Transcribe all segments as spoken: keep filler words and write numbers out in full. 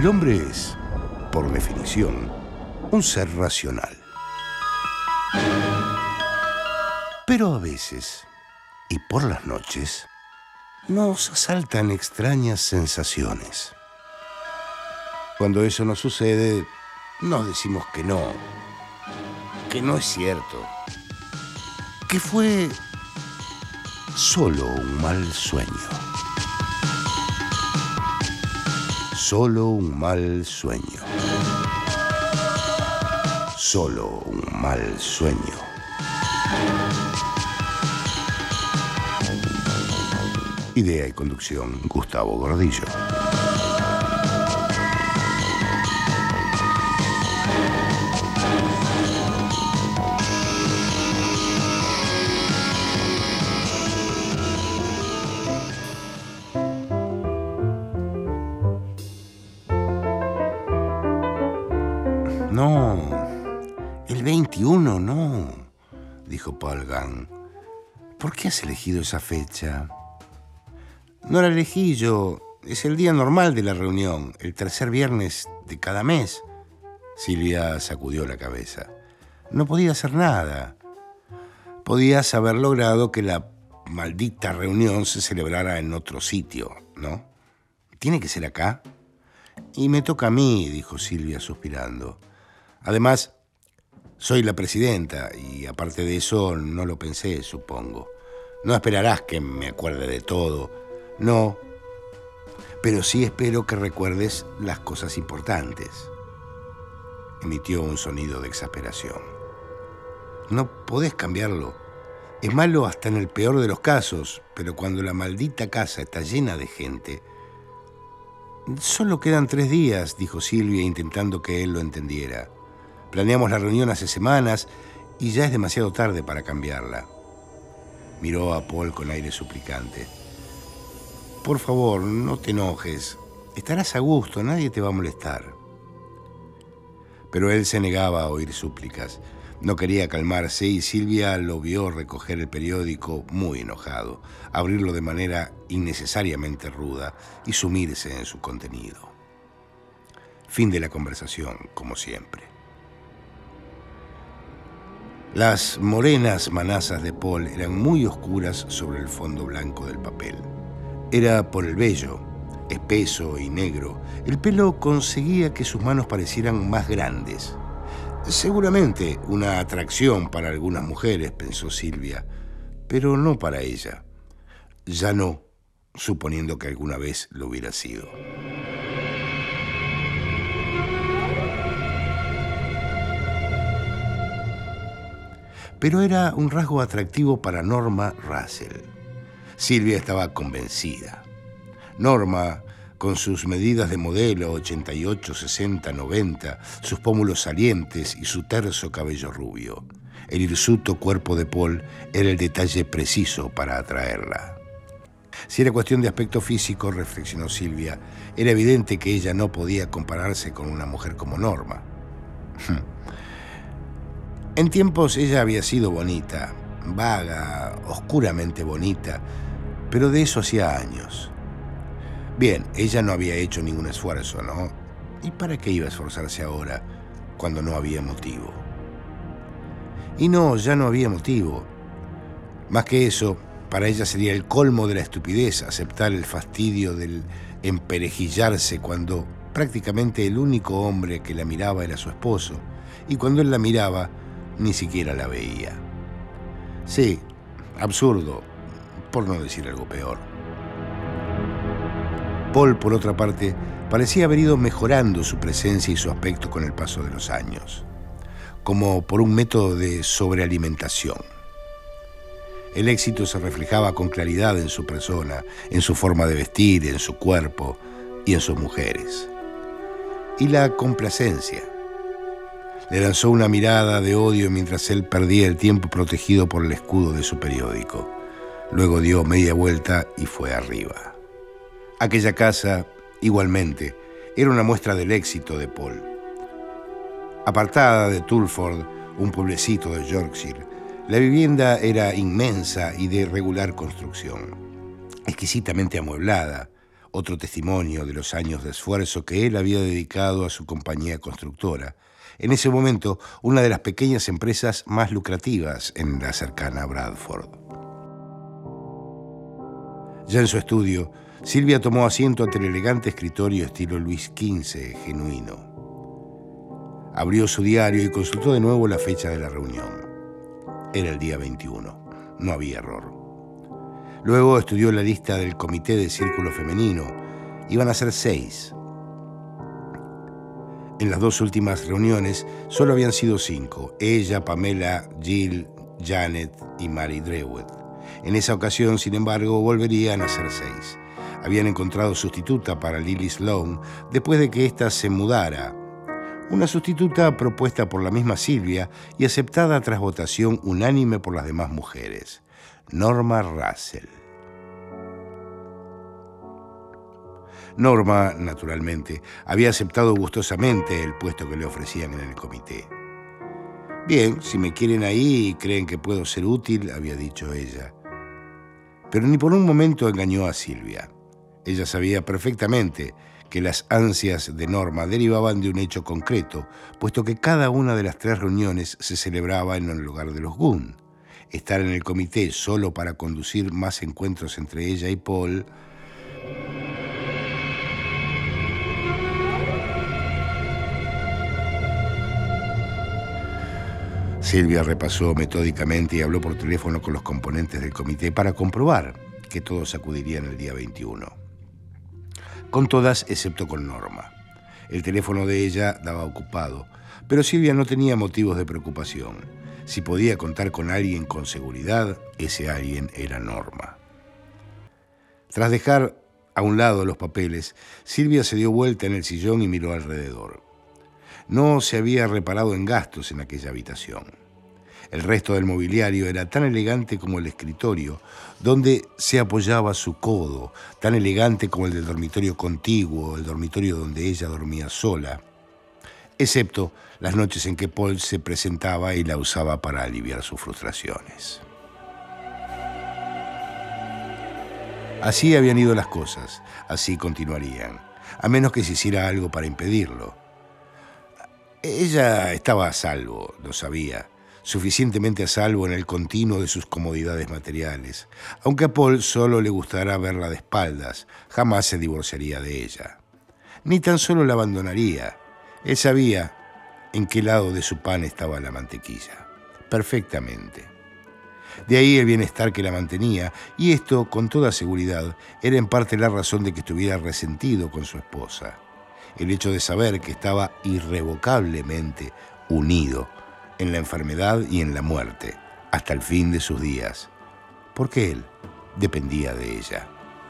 El hombre es, por definición, un ser racional. Pero a veces, y por las noches, nos asaltan extrañas sensaciones. Cuando eso nos sucede, nos decimos que no, que no es cierto, que fue solo un mal sueño. Solo un mal sueño. Solo un mal sueño. Idea y conducción, Gustavo Gordillo. No, el veintiuno no, dijo Paul Gant. ¿Por qué has elegido esa fecha? No la elegí yo, es el día normal de la reunión, el tercer viernes de cada mes. Silvia sacudió la cabeza. No podía hacer nada. Podías haber logrado que la maldita reunión se celebrara en otro sitio, ¿no? ¿Tiene que ser acá? Y me toca a mí, dijo Silvia suspirando. Además, soy la presidenta y aparte de eso no lo pensé, supongo. No esperarás que me acuerde de todo. No, pero sí espero que recuerdes las cosas importantes. Emitió un sonido de exasperación. No podés cambiarlo. Es malo hasta en el peor de los casos, pero cuando la maldita casa está llena de gente... Solo quedan tres días, dijo Silvia, intentando que él lo entendiera. Planeamos la reunión hace semanas y ya es demasiado tarde para cambiarla. Miró a Paul con aire suplicante. Por favor, no te enojes. Estarás a gusto, nadie te va a molestar. Pero él se negaba a oír súplicas. No quería calmarse y Silvia lo vio recoger el periódico muy enojado, abrirlo de manera innecesariamente ruda y sumirse en su contenido. Fin de la conversación, como siempre. Las morenas manazas de Paul eran muy oscuras sobre el fondo blanco del papel. Era por el vello, espeso y negro. El pelo conseguía que sus manos parecieran más grandes. Seguramente una atracción para algunas mujeres, pensó Silvia, pero no para ella. Ya no, suponiendo que alguna vez lo hubiera sido. Pero era un rasgo atractivo para Norma Russell. Silvia estaba convencida. Norma, con sus medidas de modelo ochenta y ocho, sesenta, noventa, sus pómulos salientes y su terso cabello rubio. El hirsuto cuerpo de Paul era el detalle preciso para atraerla. Si era cuestión de aspecto físico, reflexionó Silvia, era evidente que ella no podía compararse con una mujer como Norma. En tiempos ella había sido bonita, vaga, oscuramente bonita, pero de eso hacía años. Bien, ella no había hecho ningún esfuerzo, ¿no? ¿Y para qué iba a esforzarse ahora, cuando no había motivo? Y no, ya no había motivo. Más que eso, para ella sería el colmo de la estupidez aceptar el fastidio del emperejillarse cuando prácticamente el único hombre que la miraba era su esposo, y cuando él la miraba, ni siquiera la veía. Sí, absurdo, por no decir algo peor. Paul, por otra parte, parecía haber ido mejorando su presencia y su aspecto con el paso de los años, como por un método de sobrealimentación. El éxito se reflejaba con claridad en su persona, en su forma de vestir, en su cuerpo y en sus mujeres. Y la complacencia. Le lanzó una mirada de odio mientras él perdía el tiempo protegido por el escudo de su periódico. Luego dio media vuelta y fue arriba. Aquella casa, igualmente, era una muestra del éxito de Paul. Apartada de Tulford, un pueblecito de Yorkshire, la vivienda era inmensa y de regular construcción, exquisitamente amueblada, otro testimonio de los años de esfuerzo que él había dedicado a su compañía constructora, en ese momento una de las pequeñas empresas más lucrativas en la cercana Bradford. Ya en su estudio, Silvia tomó asiento ante el elegante escritorio estilo Luis quince, genuino. Abrió su diario y consultó de nuevo la fecha de la reunión. Era el día veintiuno, no había error. Luego estudió la lista del comité de círculo femenino. Iban a ser seis. En las dos últimas reuniones solo habían sido cinco: ella, Pamela, Jill, Janet y Mary Drewitt. En esa ocasión, sin embargo, volverían a ser seis. Habían encontrado sustituta para Lily Sloan después de que ésta se mudara. Una sustituta propuesta por la misma Silvia y aceptada tras votación unánime por las demás mujeres: Norma Russell. Norma, naturalmente, había aceptado gustosamente el puesto que le ofrecían en el comité. Bien, si me quieren ahí y creen que puedo ser útil, había dicho ella. Pero ni por un momento engañó a Silvia. Ella sabía perfectamente que las ansias de Norma derivaban de un hecho concreto, puesto que cada una de las tres reuniones se celebraba en el lugar de los Gunn. Estar en el comité solo para conducir más encuentros entre ella y Paul... Silvia repasó metódicamente y habló por teléfono con los componentes del comité para comprobar que todos acudirían el día veintiuno. Con todas, excepto con Norma. El teléfono de ella daba ocupado, pero Silvia no tenía motivos de preocupación. Si podía contar con alguien con seguridad, ese alguien era Norma. Tras dejar a un lado los papeles, Silvia se dio vuelta en el sillón y miró alrededor. No se había reparado en gastos en aquella habitación. El resto del mobiliario era tan elegante como el escritorio, donde se apoyaba su codo, tan elegante como el del dormitorio contiguo, el dormitorio donde ella dormía sola, excepto las noches en que Paul se presentaba y la usaba para aliviar sus frustraciones. Así habían ido las cosas, así continuarían, a menos que se hiciera algo para impedirlo. Ella estaba a salvo, lo sabía, suficientemente a salvo en el continuo de sus comodidades materiales. Aunque a Paul solo le gustara verla de espaldas, jamás se divorciaría de ella. Ni tan solo la abandonaría. Él sabía en qué lado de su pan estaba la mantequilla. Perfectamente. De ahí el bienestar que la mantenía, y esto, con toda seguridad, era en parte la razón de que estuviera resentido con su esposa. El hecho de saber que estaba irrevocablemente unido en la enfermedad y en la muerte, hasta el fin de sus días, porque él dependía de ella.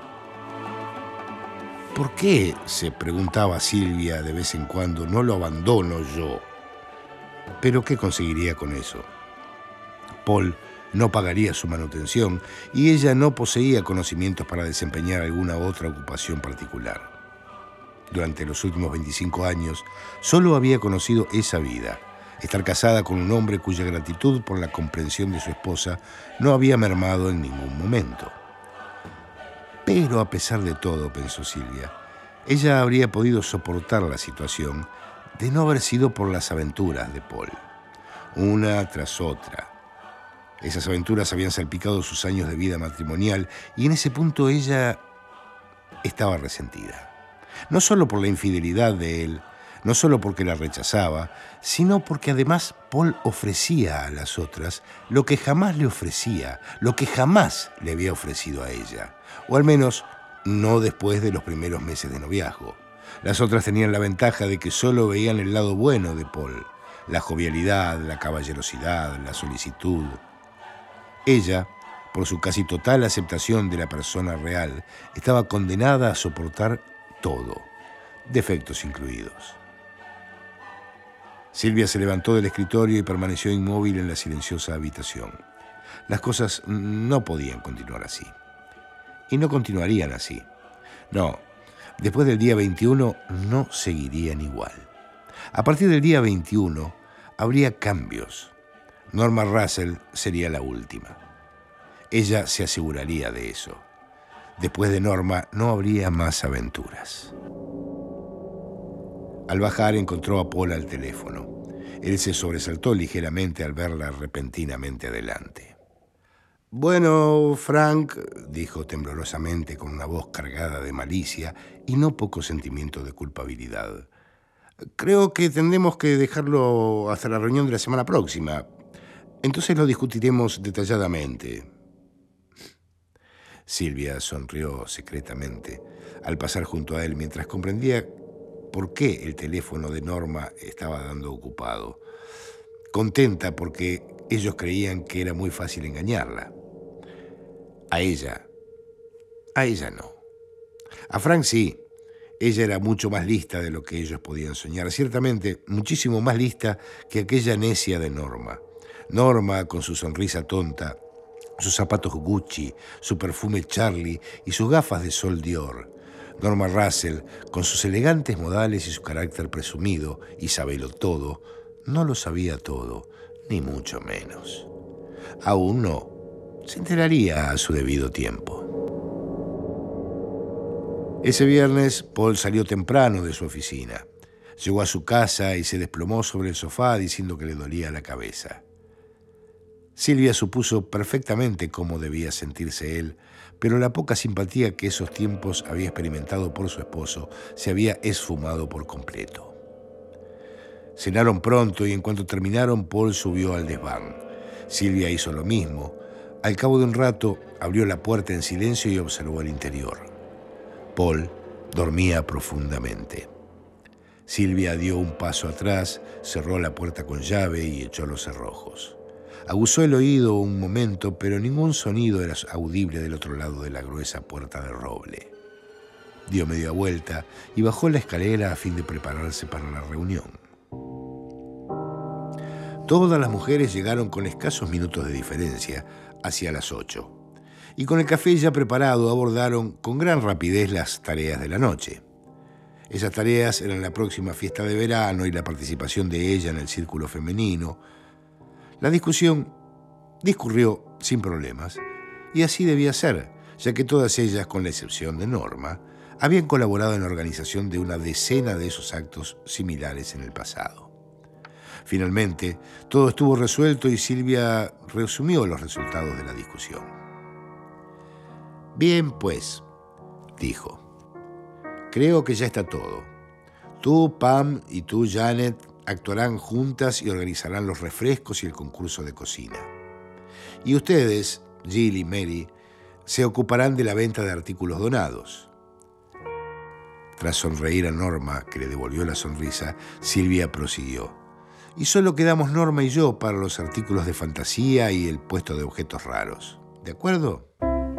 ¿Por qué?, se preguntaba Silvia de vez en cuando, no lo abandono yo. ¿Pero qué conseguiría con eso? Paul no pagaría su manutención y ella no poseía conocimientos para desempeñar alguna otra ocupación particular. Durante los últimos veinticinco años, solo había conocido esa vida, estar casada con un hombre cuya gratitud por la comprensión de su esposa no había mermado en ningún momento. Pero a pesar de todo, pensó Silvia, ella habría podido soportar la situación de no haber sido por las aventuras de Paul, una tras otra. Esas aventuras habían salpicado sus años de vida matrimonial y en ese punto ella estaba resentida. No solo por la infidelidad de él, no solo porque la rechazaba, sino porque además Paul ofrecía a las otras lo que jamás le ofrecía, lo que jamás le había ofrecido a ella, o al menos no después de los primeros meses de noviazgo. Las otras tenían la ventaja de que solo veían el lado bueno de Paul, la jovialidad, la caballerosidad, la solicitud. Ella, por su casi total aceptación de la persona real, estaba condenada a soportar todo, defectos incluidos. Silvia se levantó del escritorio y permaneció inmóvil en la silenciosa habitación. Las cosas no podían continuar así. Y no continuarían así. No, después del día veintiuno no seguirían igual. A partir del día veintiuno habría cambios. Norma Russell sería la última. Ella se aseguraría de eso. Después de Norma no habría más aventuras. Al bajar encontró a Paul al teléfono. Él se sobresaltó ligeramente al verla repentinamente adelante. «Bueno, Frank», dijo temblorosamente con una voz cargada de malicia y no poco sentimiento de culpabilidad, «creo que tendremos que dejarlo hasta la reunión de la semana próxima. Entonces lo discutiremos detalladamente». Silvia sonrió secretamente al pasar junto a él mientras comprendía por qué el teléfono de Norma estaba dando ocupado. Contenta porque ellos creían que era muy fácil engañarla. A ella, a ella no. A Frank sí. Ella era mucho más lista de lo que ellos podían soñar. Ciertamente, muchísimo más lista que aquella necia de Norma. Norma, con su sonrisa tonta, sus zapatos Gucci, su perfume Charlie y sus gafas de sol Dior. Norma Russell, con sus elegantes modales y su carácter presumido y sabelo todo, no lo sabía todo, ni mucho menos. Aún no. Se enteraría a su debido tiempo. Ese viernes, Paul salió temprano de su oficina. Llegó a su casa y se desplomó sobre el sofá diciendo que le dolía la cabeza. Silvia supuso perfectamente cómo debía sentirse él, pero la poca simpatía que esos tiempos había experimentado por su esposo se había esfumado por completo. Cenaron pronto y en cuanto terminaron, Paul subió al desván. Silvia hizo lo mismo. Al cabo de un rato, abrió la puerta en silencio y observó el interior. Paul dormía profundamente. Silvia dio un paso atrás, cerró la puerta con llave y echó los cerrojos. Aguzó el oído un momento, pero ningún sonido era audible del otro lado de la gruesa puerta de roble. Dio media vuelta y bajó la escalera a fin de prepararse para la reunión. Todas las mujeres llegaron con escasos minutos de diferencia, hacia las ocho, y con el café ya preparado abordaron con gran rapidez las tareas de la noche. Esas tareas eran la próxima fiesta de verano y la participación de ella en el círculo femenino. La discusión discurrió sin problemas, y así debía ser, ya que todas ellas, con la excepción de Norma, habían colaborado en la organización de una decena de esos actos similares en el pasado. Finalmente, todo estuvo resuelto y Silvia resumió los resultados de la discusión. «Bien, pues», dijo, «creo que ya está todo. Tú, Pam, y tú, Janet, actuarán juntas y organizarán los refrescos y el concurso de cocina. Y ustedes, Jill y Mary, se ocuparán de la venta de artículos donados». Tras sonreír a Norma, que le devolvió la sonrisa, Silvia prosiguió. «Y solo quedamos Norma y yo para los artículos de fantasía y el puesto de objetos raros. ¿De acuerdo?»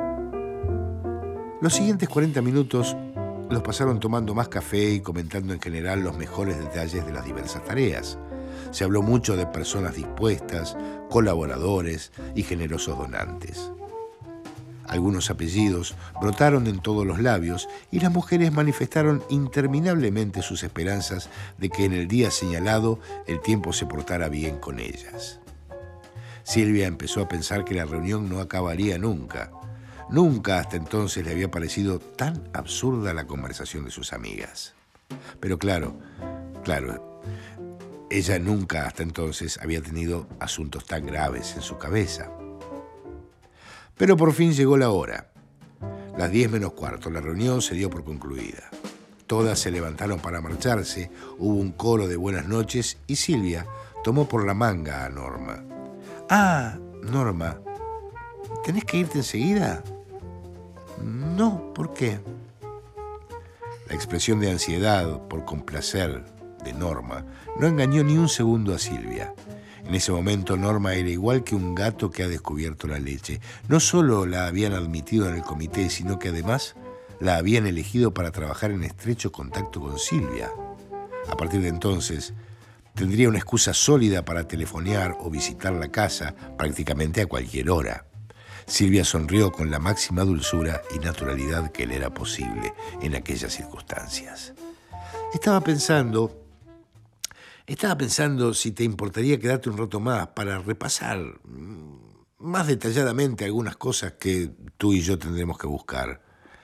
Los siguientes cuarenta minutos los pasaron tomando más café y comentando en general los mejores detalles de las diversas tareas. Se habló mucho de personas dispuestas, colaboradores y generosos donantes. Algunos apellidos brotaron en todos los labios y las mujeres manifestaron interminablemente sus esperanzas de que en el día señalado el tiempo se portara bien con ellas. Silvia empezó a pensar que la reunión no acabaría nunca. Nunca hasta entonces le había parecido tan absurda la conversación de sus amigas. Pero claro, claro, ella nunca hasta entonces había tenido asuntos tan graves en su cabeza. Pero por fin llegó la hora. Las diez menos cuarto, la reunión se dio por concluida. Todas se levantaron para marcharse, hubo un coro de buenas noches y Silvia tomó por la manga a Norma. «Ah, Norma, ¿tenés que irte enseguida?» «No, ¿por qué?» La expresión de ansiedad por complacer de Norma no engañó ni un segundo a Silvia. En ese momento Norma era igual que un gato que ha descubierto la leche. No solo la habían admitido en el comité, sino que además la habían elegido para trabajar en estrecho contacto con Silvia. A partir de entonces, tendría una excusa sólida para telefonear o visitar la casa prácticamente a cualquier hora. Silvia sonrió con la máxima dulzura y naturalidad que le era posible en aquellas circunstancias. Estaba pensando... Estaba pensando si te importaría quedarte un rato más para repasar más detalladamente algunas cosas que tú y yo tendremos que buscar.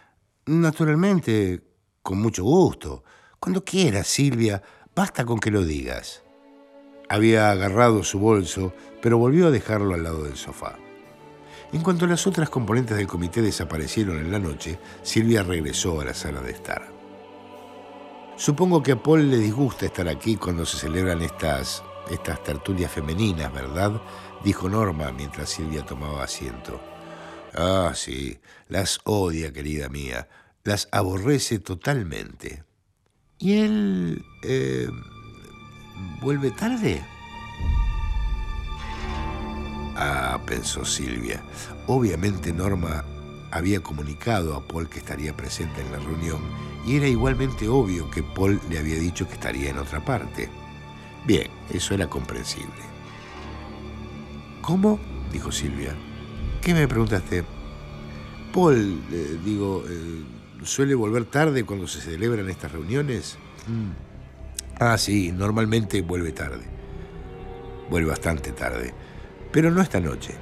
Naturalmente, con mucho gusto. Cuando quieras, Silvia, basta con que lo digas. Había agarrado su bolso, pero volvió a dejarlo al lado del sofá. En cuanto las otras componentes del comité desaparecieron en la noche, Silvia regresó a la sala de estar. Supongo que a Paul le disgusta estar aquí cuando se celebran estas, estas tertulias femeninas, ¿verdad?, dijo Norma mientras Silvia tomaba asiento. Ah, sí, las odia, querida mía. Las aborrece totalmente. ¿Y él eh, vuelve tarde? Ah, pensó Silvia. Obviamente Norma había comunicado a Paul que estaría presente en la reunión y era igualmente obvio que Paul le había dicho que estaría en otra parte. Bien, eso era comprensible. ¿Cómo?, dijo Silvia. ¿Qué me preguntaste? Paul, eh, digo, eh, ¿suele volver tarde cuando se celebran estas reuniones? Mm. Ah, sí, normalmente vuelve tarde. Vuelve bastante tarde, pero no esta noche.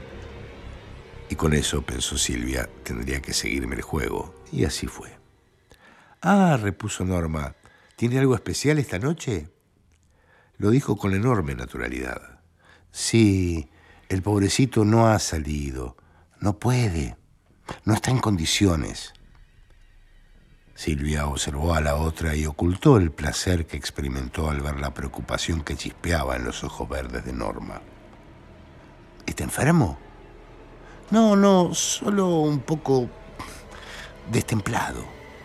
Y con eso, pensó Silvia, tendría que seguirme el juego. Y así fue. Ah, repuso Norma, ¿tiene algo especial esta noche? Lo dijo con enorme naturalidad. Sí, el pobrecito no ha salido. No puede. No está en condiciones. Silvia observó a la otra y ocultó el placer que experimentó al ver la preocupación que chispeaba en los ojos verdes de Norma. ¿Está enfermo? No, no, solo un poco destemplado.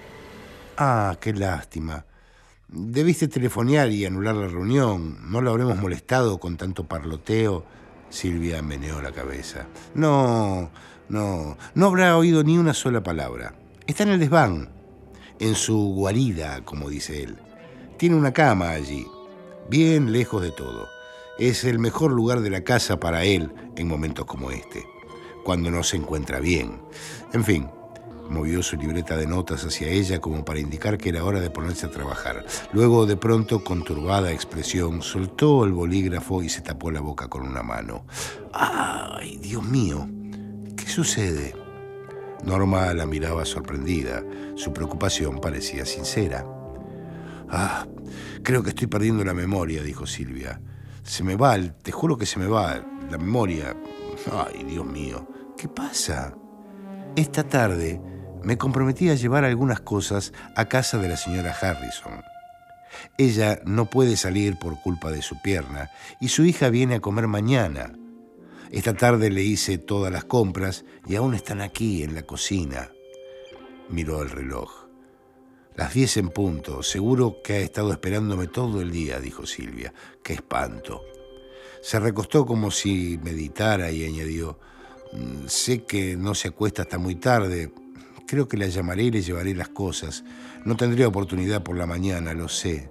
Ah, qué lástima. Debiste telefonear y anular la reunión. ¿No lo habremos molestado con tanto parloteo? Silvia meneó la cabeza. No, no, no habrá oído ni una sola palabra. Está en el desván, en su guarida, como dice él. Tiene una cama allí, bien lejos de todo. Es el mejor lugar de la casa para él en momentos como este, cuando no se encuentra bien. En fin, movió su libreta de notas hacia ella como para indicar que era hora de ponerse a trabajar. Luego, de pronto, con turbada expresión, soltó el bolígrafo y se tapó la boca con una mano. ¡Ay, Dios mío! ¿Qué sucede? Norma la miraba sorprendida. Su preocupación parecía sincera. Ah, creo que estoy perdiendo la memoria, dijo Silvia. Se me va, te juro que se me va la memoria. Ay, Dios mío, ¿qué pasa? Esta tarde me comprometí a llevar algunas cosas a casa de la señora Harrison. Ella no puede salir por culpa de su pierna y su hija viene a comer mañana. Esta tarde le hice todas las compras y aún están aquí en la cocina. Miró el reloj. Las diez en punto. Seguro que ha estado esperándome todo el día, dijo Silvia. ¡Qué espanto! Se recostó como si meditara y añadió: sé que no se acuesta hasta muy tarde. Creo que la llamaré y le llevaré las cosas. No tendré oportunidad por la mañana, lo sé.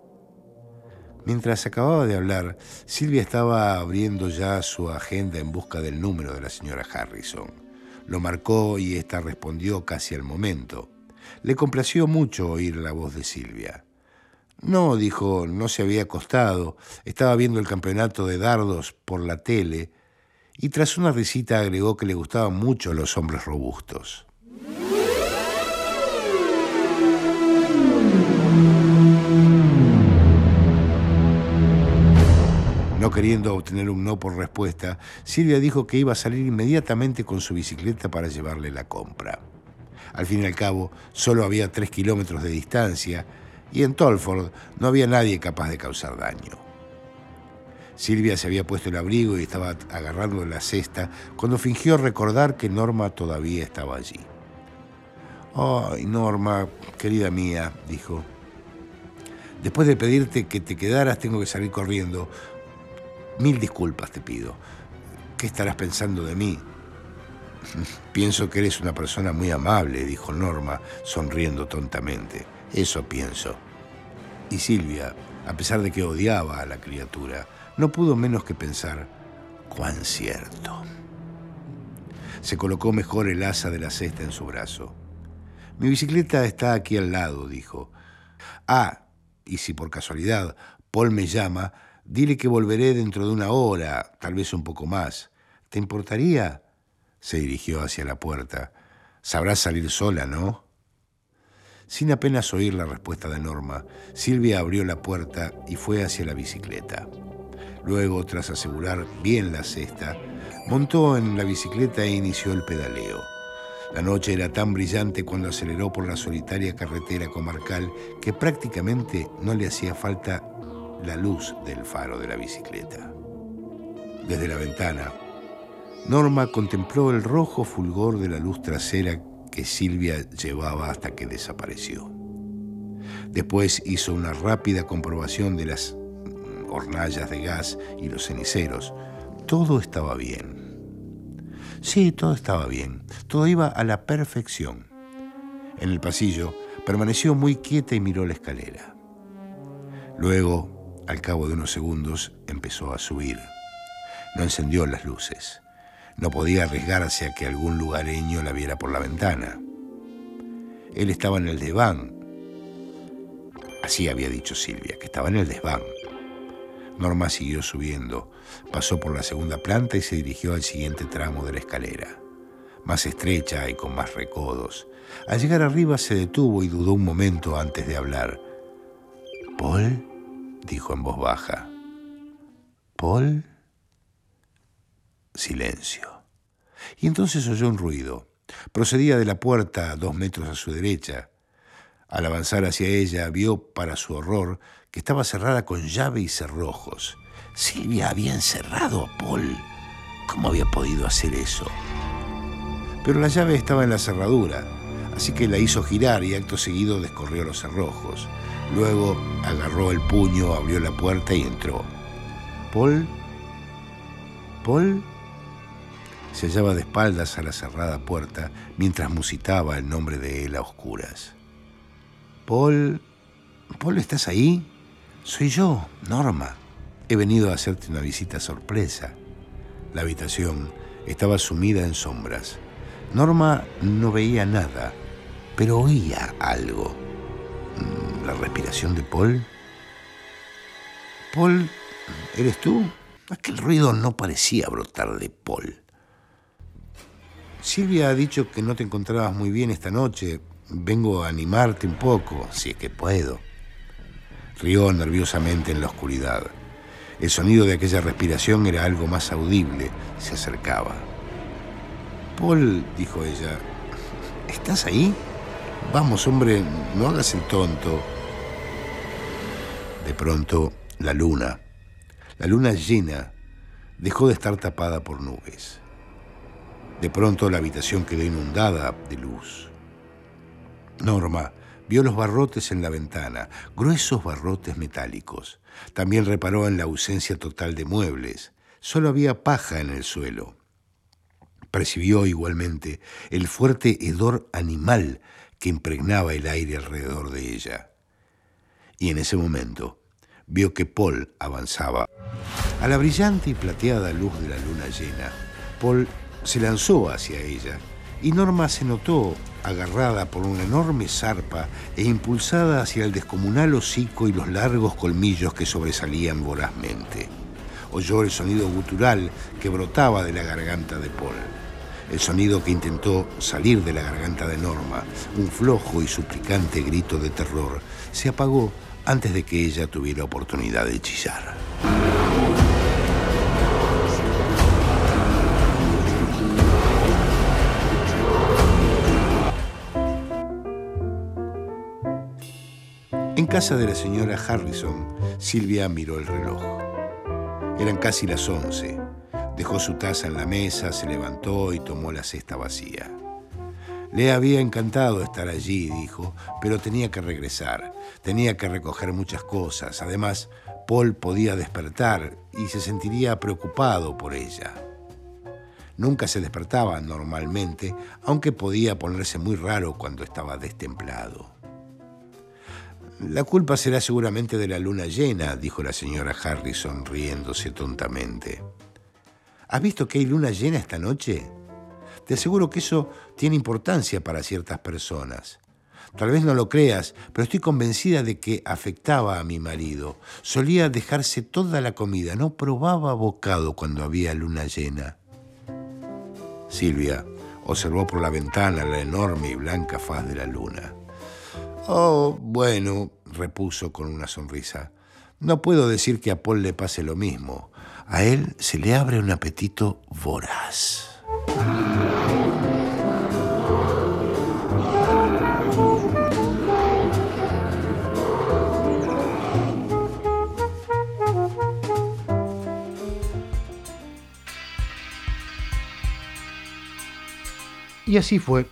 Mientras acababa de hablar, Silvia estaba abriendo ya su agenda en busca del número de la señora Harrison. Lo marcó y ésta respondió casi al momento. Le complació mucho oír la voz de Silvia. No, dijo, no se había acostado. Estaba viendo el campeonato de dardos por la tele y tras una risita agregó que le gustaban mucho los hombres robustos. No queriendo obtener un no por respuesta, Silvia dijo que iba a salir inmediatamente con su bicicleta para llevarle la compra. Al fin y al cabo, solo había tres kilómetros de distancia y en Tolford no había nadie capaz de causar daño. Silvia se había puesto el abrigo y estaba agarrando la cesta cuando fingió recordar que Norma todavía estaba allí. «Ay, Norma, querida mía», dijo. «Después de pedirte que te quedaras, tengo que salir corriendo. Mil disculpas te pido. ¿Qué estarás pensando de mí?» «Pienso que eres una persona muy amable», dijo Norma, sonriendo tontamente. «Eso pienso». Y Silvia, a pesar de que odiaba a la criatura, no pudo menos que pensar: «cuán cierto». Se colocó mejor el asa de la cesta en su brazo. «Mi bicicleta está aquí al lado», dijo. «Ah, y si por casualidad Paul me llama, dile que volveré dentro de una hora, tal vez un poco más. ¿Te importaría?» Se dirigió hacia la puerta. «Sabrás salir sola, ¿no?» Sin apenas oír la respuesta de Norma, Silvia abrió la puerta y fue hacia la bicicleta. Luego, tras asegurar bien la cesta, montó en la bicicleta e inició el pedaleo. La noche era tan brillante cuando aceleró por la solitaria carretera comarcal que prácticamente no le hacía falta la luz del faro de la bicicleta. Desde la ventana, Norma contempló el rojo fulgor de la luz trasera que Silvia llevaba hasta que desapareció. Después hizo una rápida comprobación de las hornallas de gas y los ceniceros. Todo estaba bien. Sí, todo estaba bien. Todo iba a la perfección. En el pasillo, permaneció muy quieta y miró la escalera. Luego, al cabo de unos segundos, empezó a subir. No encendió las luces. No podía arriesgarse a que algún lugareño la viera por la ventana. Él estaba en el desván. Así había dicho Silvia, que estaba en el desván. Norma siguió subiendo, pasó por la segunda planta y se dirigió al siguiente tramo de la escalera, más estrecha y con más recodos. Al llegar arriba se detuvo y dudó un momento antes de hablar. «¿Paul?», dijo en voz baja. «¿Paul?». Silencio. Y entonces oyó un ruido. Procedía de la puerta a dos metros a su derecha. Al avanzar hacia ella, vio, para su horror, que estaba cerrada con llave y cerrojos. Silvia había encerrado a Paul. ¿Cómo había podido hacer eso? Pero la llave estaba en la cerradura, así que la hizo girar y acto seguido descorrió los cerrojos. Luego agarró el puño, abrió la puerta y entró. ¿Paul? ¿Paul? Se hallaba de espaldas a la cerrada puerta mientras musitaba el nombre de él a oscuras. «Paul, Paul, ¿estás ahí? Soy yo, Norma. He venido a hacerte una visita sorpresa». La habitación estaba sumida en sombras. Norma no veía nada, pero oía algo. ¿La respiración de Paul? «Paul, ¿eres tú?». Aquel ruido no parecía brotar de Paul. «Silvia ha dicho que no te encontrabas muy bien esta noche. Vengo a animarte un poco, si es que puedo». Rió nerviosamente en la oscuridad. El sonido de aquella respiración era algo más audible. Se acercaba. «Paul», dijo ella, «¿estás ahí? Vamos, hombre, no hagas el tonto». De pronto, la luna, la luna llena, dejó de estar tapada por nubes. De pronto, la habitación quedó inundada de luz. Norma vio los barrotes en la ventana, gruesos barrotes metálicos. También reparó en la ausencia total de muebles. Solo había paja en el suelo. Percibió igualmente el fuerte hedor animal que impregnaba el aire alrededor de ella. Y en ese momento vio que Paul avanzaba. A la brillante y plateada luz de la luna llena, Paul se lanzó hacia ella y Norma se notó agarrada por una enorme zarpa e impulsada hacia el descomunal hocico y los largos colmillos que sobresalían vorazmente. Oyó el sonido gutural que brotaba de la garganta de Paul, el sonido que intentó salir de la garganta de Norma. Un flojo y suplicante grito de terror se apagó antes de que ella tuviera oportunidad de chillar. En casa de la señora Harrison, Silvia miró el reloj. Eran casi las once. Dejó su taza en la mesa, se levantó y tomó la cesta vacía. Le había encantado estar allí, dijo, pero tenía que regresar. Tenía que recoger muchas cosas. Además, Paul podía despertar y se sentiría preocupado por ella. Nunca se despertaba normalmente, aunque podía ponerse muy raro cuando estaba destemplado. «La culpa será seguramente de la luna llena», dijo la señora Harrison, riéndose tontamente. «¿Has visto que hay luna llena esta noche? Te aseguro que eso tiene importancia para ciertas personas. Tal vez no lo creas, pero estoy convencida de que afectaba a mi marido. Solía dejarse toda la comida, no probaba bocado cuando había luna llena». Silvia observó por la ventana la enorme y blanca faz de la luna. Oh, bueno, repuso con una sonrisa. No puedo decir que a Paul le pase lo mismo. A él se le abre un apetito voraz. Y así fue.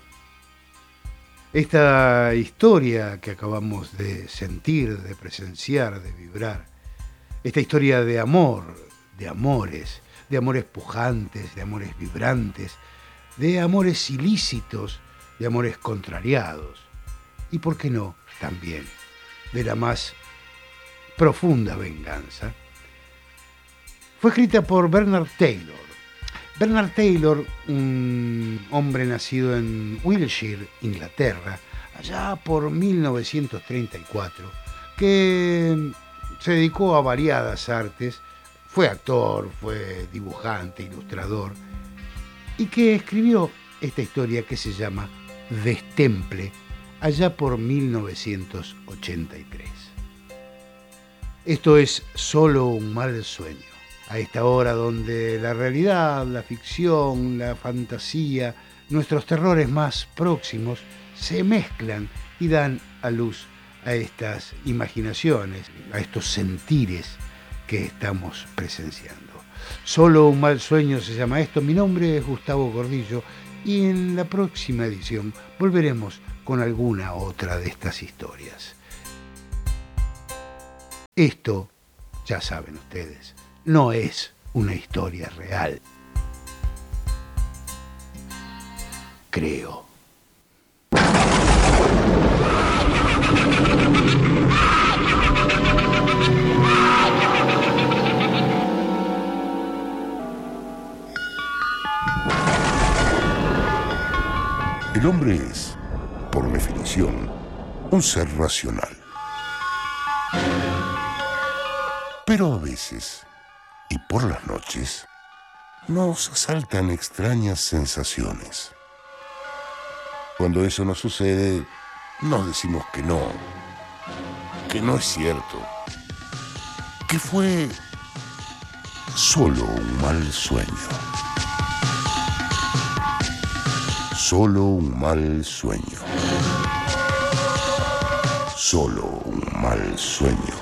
Esta historia que acabamos de sentir, de presenciar, de vibrar, esta historia de amor, de amores, de amores pujantes, de amores vibrantes, de amores ilícitos, de amores contrariados, y por qué no, también, de la más profunda venganza, fue escrita por Bernard Taylor. Bernard Taylor, un hombre nacido en Wiltshire, Inglaterra, allá por mil novecientos treinta y cuatro, que se dedicó a variadas artes, fue actor, fue dibujante, ilustrador, y que escribió esta historia que se llama Destemple, allá por mil novecientos ochenta y tres. Esto es solo un mal sueño. A esta hora donde la realidad, la ficción, la fantasía, nuestros terrores más próximos se mezclan y dan a luz a estas imaginaciones, a estos sentires que estamos presenciando. Solo un mal sueño se llama esto. Mi nombre es Gustavo Gordillo y en la próxima edición volveremos con alguna otra de estas historias. Esto, ya saben ustedes, no es una historia real. Creo. El hombre es, por definición, un ser racional. Pero a veces, y por las noches, nos asaltan extrañas sensaciones. Cuando eso nos sucede, nos decimos que no, que no es cierto, que fue solo un mal sueño. Solo un mal sueño. Solo un mal sueño.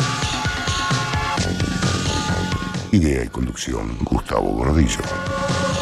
Idea y conducción, Gustavo Gordillo.